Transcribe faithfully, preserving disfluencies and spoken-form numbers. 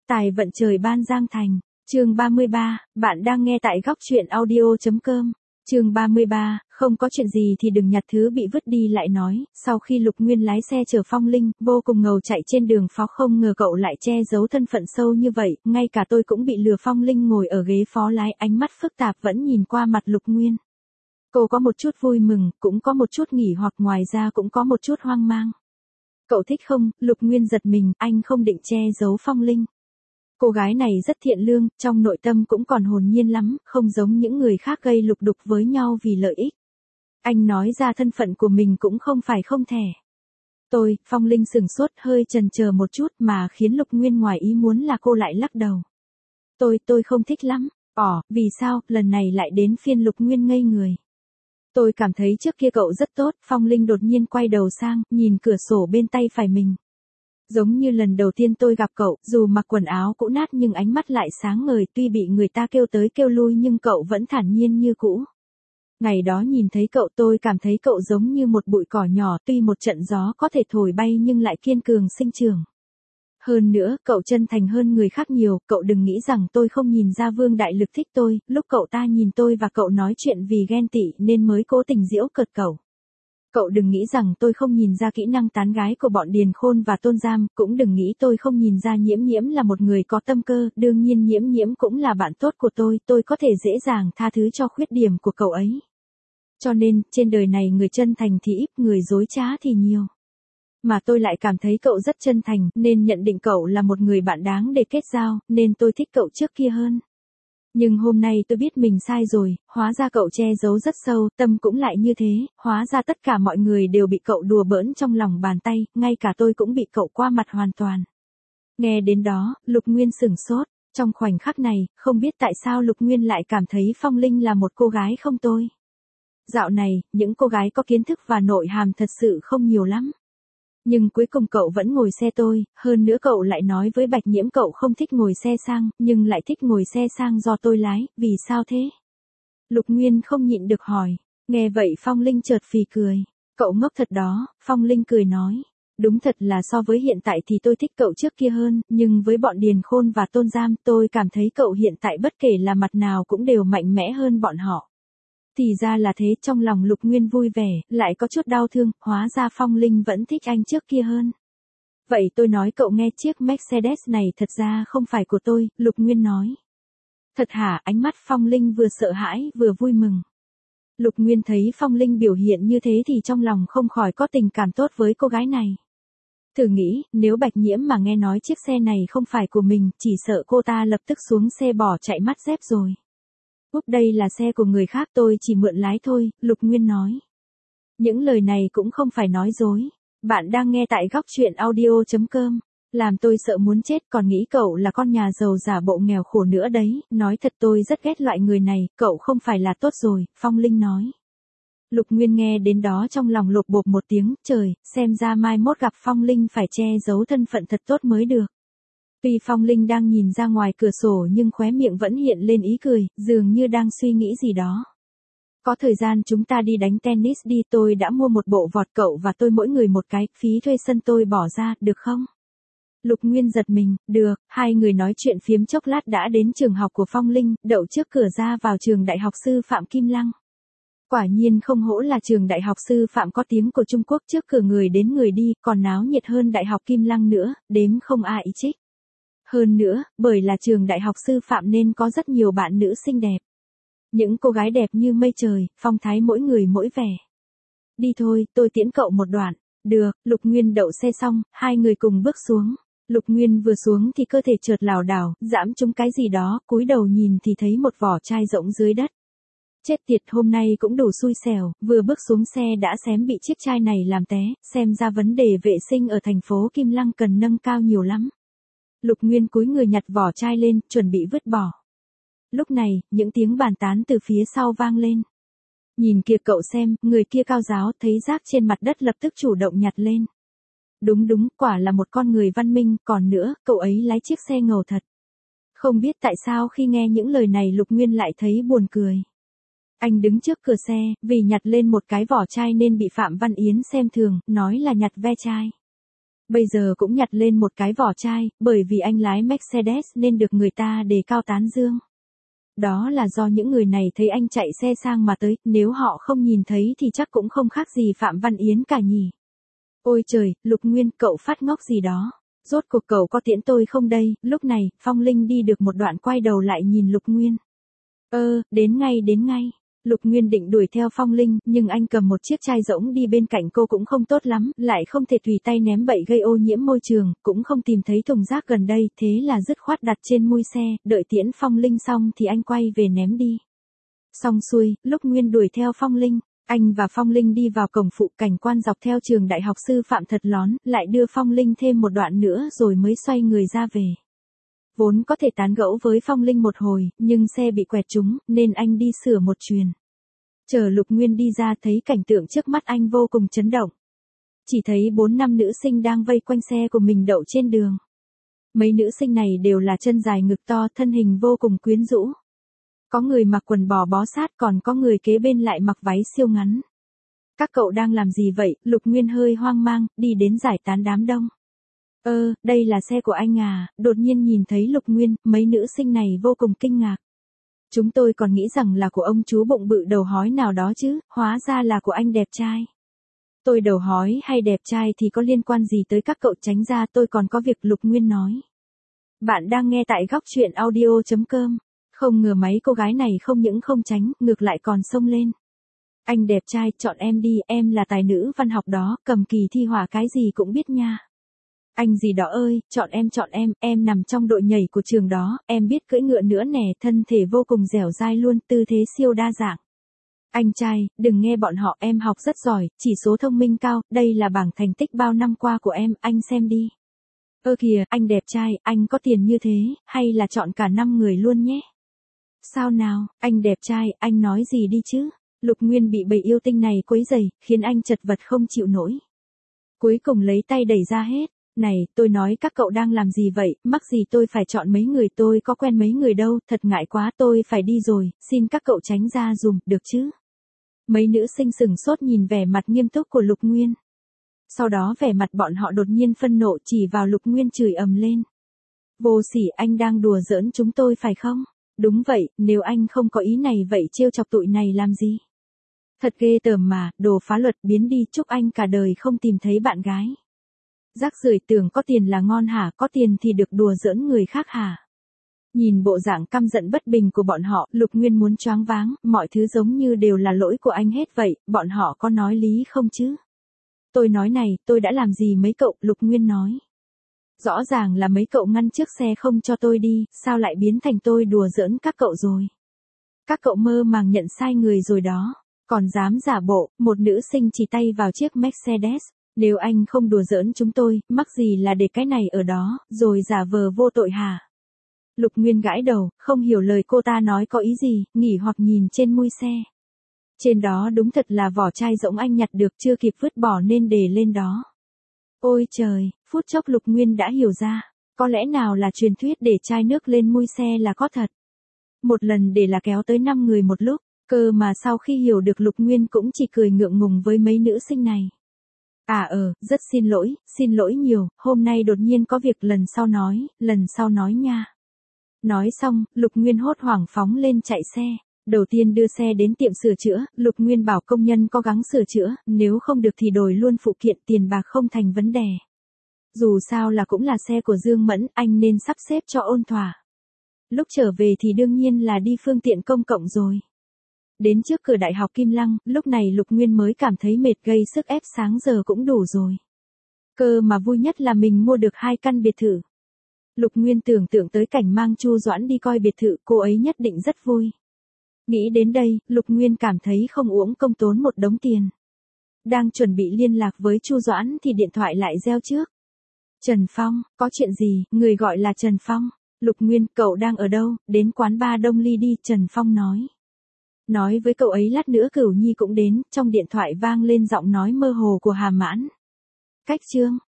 Tài vận trời ban giang thành. Chương ba mươi ba, bạn đang nghe tại góc truyện audio chấm com. Chương ba mươi ba, không có chuyện gì thì đừng nhặt thứ bị vứt đi lại nói, sau khi Lục Nguyên lái xe chở Phong Linh, vô cùng ngầu chạy trên đường phó, không ngờ cậu lại che giấu thân phận sâu như vậy, ngay cả tôi cũng bị lừa. Phong Linh ngồi ở ghế phó lái, ánh mắt phức tạp vẫn nhìn qua mặt Lục Nguyên. Cô có một chút vui mừng, cũng có một chút nghỉ hoặc ngoài ra cũng có một chút hoang mang. Cậu thích không? Lục Nguyên giật mình, anh không định che giấu Phong Linh. Cô gái này rất thiện lương, trong nội tâm cũng còn hồn nhiên lắm, không giống những người khác gây lục đục với nhau vì lợi ích. Anh nói ra thân phận của mình cũng không phải không thể. Tôi, Phong Linh sửng sốt hơi chần chờ một chút mà khiến Lục Nguyên ngoài ý muốn là cô lại lắc đầu. Tôi, tôi không thích lắm. Ồ, vì sao, lần này lại đến phiên Lục Nguyên ngây người. Tôi cảm thấy trước kia cậu rất tốt. Phong Linh đột nhiên quay đầu sang, nhìn cửa sổ bên tay phải mình. Giống như lần đầu tiên tôi gặp cậu, dù mặc quần áo cũ nát nhưng ánh mắt lại sáng ngời, tuy bị người ta kêu tới kêu lui nhưng cậu vẫn thản nhiên như cũ. Ngày đó nhìn thấy cậu tôi cảm thấy cậu giống như một bụi cỏ nhỏ, tuy một trận gió có thể thổi bay nhưng lại kiên cường sinh trưởng. Hơn nữa, cậu chân thành hơn người khác nhiều, cậu đừng nghĩ rằng tôi không nhìn ra Vương Đại Lực thích tôi, lúc cậu ta nhìn tôi và cậu nói chuyện vì ghen tị nên mới cố tình giễu cợt cậu. Cậu đừng nghĩ rằng tôi không nhìn ra kỹ năng tán gái của bọn Điền Khôn và Tôn Giam, cũng đừng nghĩ tôi không nhìn ra Nhiễm Nhiễm là một người có tâm cơ, đương nhiên Nhiễm Nhiễm cũng là bạn tốt của tôi, tôi có thể dễ dàng tha thứ cho khuyết điểm của cậu ấy. Cho nên, trên đời này người chân thành thì ít, người dối trá thì nhiều. Mà tôi lại cảm thấy cậu rất chân thành, nên nhận định cậu là một người bạn đáng để kết giao, nên tôi thích cậu trước kia hơn. Nhưng hôm nay tôi biết mình sai rồi, hóa ra cậu che giấu rất sâu, tâm cũng lại như thế, hóa ra tất cả mọi người đều bị cậu đùa bỡn trong lòng bàn tay, ngay cả tôi cũng bị cậu qua mặt hoàn toàn. Nghe đến đó, Lục Nguyên sửng sốt, trong khoảnh khắc này, không biết tại sao Lục Nguyên lại cảm thấy Phong Linh là một cô gái không tôi. Dạo này, những cô gái có kiến thức và nội hàm thật sự không nhiều lắm. Nhưng cuối cùng cậu vẫn ngồi xe tôi, hơn nữa cậu lại nói với Bạch Nhiễm cậu không thích ngồi xe sang, nhưng lại thích ngồi xe sang do tôi lái, vì sao thế? Lục Nguyên không nhịn được hỏi, nghe vậy Phong Linh chợt phì cười, cậu ngốc thật đó. Phong Linh cười nói, đúng thật là so với hiện tại thì tôi thích cậu trước kia hơn, nhưng với bọn Điền Khôn và Tôn Giam tôi cảm thấy cậu hiện tại bất kể là mặt nào cũng đều mạnh mẽ hơn bọn họ. Thì ra là thế, trong lòng Lục Nguyên vui vẻ, lại có chút đau thương, hóa ra Phong Linh vẫn thích anh trước kia hơn. Vậy tôi nói cậu nghe, chiếc Mercedes này thật ra không phải của tôi, Lục Nguyên nói. Thật hả? Ánh mắt Phong Linh vừa sợ hãi vừa vui mừng. Lục Nguyên thấy Phong Linh biểu hiện như thế thì trong lòng không khỏi có tình cảm tốt với cô gái này. Thử nghĩ, nếu Bạch Nhiễm mà nghe nói chiếc xe này không phải của mình, chỉ sợ cô ta lập tức xuống xe bỏ chạy mất dép rồi. Úp, đây là xe của người khác, tôi chỉ mượn lái thôi, Lục Nguyên nói. Những lời này cũng không phải nói dối. Bạn đang nghe tại góc truyện audio chấm com. Làm tôi sợ muốn chết, còn nghĩ cậu là con nhà giàu giả bộ nghèo khổ nữa đấy, nói thật tôi rất ghét loại người này, cậu không phải là tốt rồi, Phong Linh nói. Lục Nguyên nghe đến đó trong lòng lột bột một tiếng, trời, xem ra mai mốt gặp Phong Linh phải che giấu thân phận thật tốt mới được. Tuy Phong Linh đang nhìn ra ngoài cửa sổ nhưng khóe miệng vẫn hiện lên ý cười, dường như đang suy nghĩ gì đó. Có thời gian chúng ta đi đánh tennis đi, tôi đã mua một bộ vợt, cậu và tôi mỗi người một cái, phí thuê sân tôi bỏ ra, được không? Lục Nguyên giật mình, được, hai người nói chuyện phiếm chốc lát đã đến trường học của Phong Linh, đậu trước cửa ra vào trường Đại học Sư phạm Kim Lăng. Quả nhiên không hổ là trường Đại học Sư phạm có tiếng của Trung Quốc, trước cửa người đến người đi, còn náo nhiệt hơn Đại học Kim Lăng nữa, đếm không ai ý trích. Hơn nữa, bởi là trường Đại học Sư phạm nên có rất nhiều bạn nữ xinh đẹp. Những cô gái đẹp như mây trời, phong thái mỗi người mỗi vẻ. Đi thôi, tôi tiễn cậu một đoạn. Được, Lục Nguyên đậu xe xong, hai người cùng bước xuống. Lục Nguyên vừa xuống thì cơ thể chợt lảo đảo, giẫm trúng cái gì đó, cúi đầu nhìn thì thấy một vỏ chai rỗng dưới đất. Chết tiệt, hôm nay cũng đủ xui xẻo, vừa bước xuống xe đã xém bị chiếc chai này làm té, xem ra vấn đề vệ sinh ở thành phố Kim Lăng cần nâng cao nhiều lắm. Lục Nguyên cúi người nhặt vỏ chai lên, chuẩn bị vứt bỏ. Lúc này, những tiếng bàn tán từ phía sau vang lên. Nhìn kìa cậu xem, người kia cao giáo, thấy rác trên mặt đất lập tức chủ động nhặt lên. Đúng đúng, quả là một con người văn minh, còn nữa, cậu ấy lái chiếc xe ngầu thật. Không biết tại sao khi nghe những lời này Lục Nguyên lại thấy buồn cười. Anh đứng trước cửa xe, vì nhặt lên một cái vỏ chai nên bị Phạm Văn Yến xem thường, nói là nhặt ve chai. Bây giờ cũng nhặt lên một cái vỏ chai, bởi vì anh lái Mercedes nên được người ta đề cao tán dương. Đó là do những người này thấy anh chạy xe sang mà tới, nếu họ không nhìn thấy thì chắc cũng không khác gì Phạm Văn Yến cả nhỉ. Ôi trời, Lục Nguyên, cậu phát ngốc gì đó. Rốt cuộc cậu có tiễn tôi không đây? Lúc này, Phong Linh đi được một đoạn quay đầu lại nhìn Lục Nguyên. Ơ, đến ngay đến ngay. Lục Nguyên định đuổi theo Phong Linh, nhưng anh cầm một chiếc chai rỗng đi bên cạnh cô cũng không tốt lắm, lại không thể tùy tay ném bậy gây ô nhiễm môi trường, cũng không tìm thấy thùng rác gần đây, thế là dứt khoát đặt trên mui xe, đợi tiễn Phong Linh xong thì anh quay về ném đi. Xong xuôi, Lục Nguyên đuổi theo Phong Linh. Anh và Phong Linh đi vào cổng phụ, cảnh quan dọc theo trường đại học sư phạm thật lón, lại đưa Phong Linh thêm một đoạn nữa rồi mới xoay người ra về. Vốn có thể tán gẫu với Phong Linh một hồi, nhưng xe bị quẹt trúng, nên anh đi sửa một chuyền. Chờ Lục Nguyên đi ra thấy cảnh tượng trước mắt anh vô cùng chấn động. Chỉ thấy bốn năm nữ sinh đang vây quanh xe của mình đậu trên đường. Mấy nữ sinh này đều là chân dài ngực to, thân hình vô cùng quyến rũ. Có người mặc quần bò bó sát, còn có người kế bên lại mặc váy siêu ngắn. Các cậu đang làm gì vậy? Lục Nguyên hơi hoang mang, đi đến giải tán đám đông. Ơ, đây là xe của anh à? Đột nhiên nhìn thấy Lục Nguyên, mấy nữ sinh này vô cùng kinh ngạc. Chúng tôi còn nghĩ rằng là của ông chú bụng bự đầu hói nào đó chứ, hóa ra là của anh đẹp trai. Tôi đầu hói hay đẹp trai thì có liên quan gì tới các cậu, tránh ra, tôi còn có việc. Lục Nguyên nói. Bạn đang nghe tại góc truyện audio chấm com. Không ngờ mấy cô gái này không những không tránh, ngược lại còn xông lên. Anh đẹp trai, chọn em đi, em là tài nữ văn học đó, cầm kỳ thi họa cái gì cũng biết nha. Anh gì đó ơi, chọn em chọn em, em nằm trong đội nhảy của trường đó, em biết cưỡi ngựa nữa nè, thân thể vô cùng dẻo dai luôn, tư thế siêu đa dạng. Anh trai, đừng nghe bọn họ, em học rất giỏi, chỉ số thông minh cao, đây là bảng thành tích bao năm qua của em, anh xem đi. Ơ kìa, anh đẹp trai, anh có tiền như thế, hay là chọn cả năm người luôn nhé. Sao nào, anh đẹp trai, anh nói gì đi chứ? Lục Nguyên bị bầy yêu tinh này quấy rầy, khiến anh chật vật không chịu nổi. Cuối cùng lấy tay đẩy ra hết. Này, tôi nói các cậu đang làm gì vậy, mắc gì tôi phải chọn mấy người, tôi có quen mấy người đâu, thật ngại quá, tôi phải đi rồi, xin các cậu tránh ra dùm, được chứ? Mấy nữ sinh sừng sốt nhìn vẻ mặt nghiêm túc của Lục Nguyên. Sau đó vẻ mặt bọn họ đột nhiên phân nộ, chỉ vào Lục Nguyên chửi ầm lên. Vô sỉ, anh đang đùa giỡn chúng tôi phải không? Đúng vậy, nếu anh không có ý này vậy trêu chọc tụi này làm gì? Thật ghê tởm mà, đồ phá luật, biến đi, chúc anh cả đời không tìm thấy bạn gái. Rác rưởi, tưởng có tiền là ngon hả, có tiền thì được đùa giỡn người khác hả? Nhìn bộ dạng căm giận bất bình của bọn họ, Lục Nguyên muốn choáng váng, mọi thứ giống như đều là lỗi của anh hết vậy, bọn họ có nói lý không chứ? Tôi nói này, tôi đã làm gì mấy cậu? Lục Nguyên nói. Rõ ràng là mấy cậu ngăn trước xe không cho tôi đi, sao lại biến thành tôi đùa giỡn các cậu rồi? Các cậu mơ màng nhận sai người rồi đó, còn dám giả bộ, một nữ sinh chỉ tay vào chiếc Mercedes. Nếu anh không đùa giỡn chúng tôi, mắc gì là để cái này ở đó, rồi giả vờ vô tội hả? Lục Nguyên gãi đầu, không hiểu lời cô ta nói có ý gì, nghỉ hoặc nhìn trên mui xe. Trên đó đúng thật là vỏ chai rỗng anh nhặt được chưa kịp vứt bỏ nên để lên đó. Ôi trời, phút chốc Lục Nguyên đã hiểu ra, có lẽ nào là truyền thuyết để chai nước lên mui xe là có thật. Một lần để là kéo tới năm người một lúc, cơ mà sau khi hiểu được Lục Nguyên cũng chỉ cười ngượng ngùng với mấy nữ sinh này. À ờ, rất xin lỗi, xin lỗi nhiều, hôm nay đột nhiên có việc, lần sau nói, lần sau nói nha. Nói xong, Lục Nguyên hốt hoảng phóng lên chạy xe. Đầu tiên đưa xe đến tiệm sửa chữa, Lục Nguyên bảo công nhân cố gắng sửa chữa, nếu không được thì đổi luôn phụ kiện, tiền bạc không thành vấn đề. Dù sao là cũng là xe của Dương Mẫn, anh nên sắp xếp cho ôn thỏa. Lúc trở về thì đương nhiên là đi phương tiện công cộng rồi. Đến trước cửa đại học Kim Lăng, lúc này Lục Nguyên mới cảm thấy mệt, gây sức ép sáng giờ cũng đủ rồi. Cơ mà vui nhất là mình mua được hai căn biệt thự. Lục Nguyên tưởng tượng tới cảnh mang Chu Doãn đi coi biệt thự, cô ấy nhất định rất vui. Nghĩ đến đây, Lục Nguyên cảm thấy không uổng công tốn một đống tiền. Đang chuẩn bị liên lạc với Chu Doãn thì điện thoại lại reo trước. Trần Phong, có chuyện gì? Người gọi là Trần Phong. Lục Nguyên, cậu đang ở đâu? Đến quán bar Đông Ly đi, Trần Phong nói. Nói với cậu ấy lát nữa Cửu Nhi cũng đến, trong điện thoại vang lên giọng nói mơ hồ của Hà Mãn. Cách chương,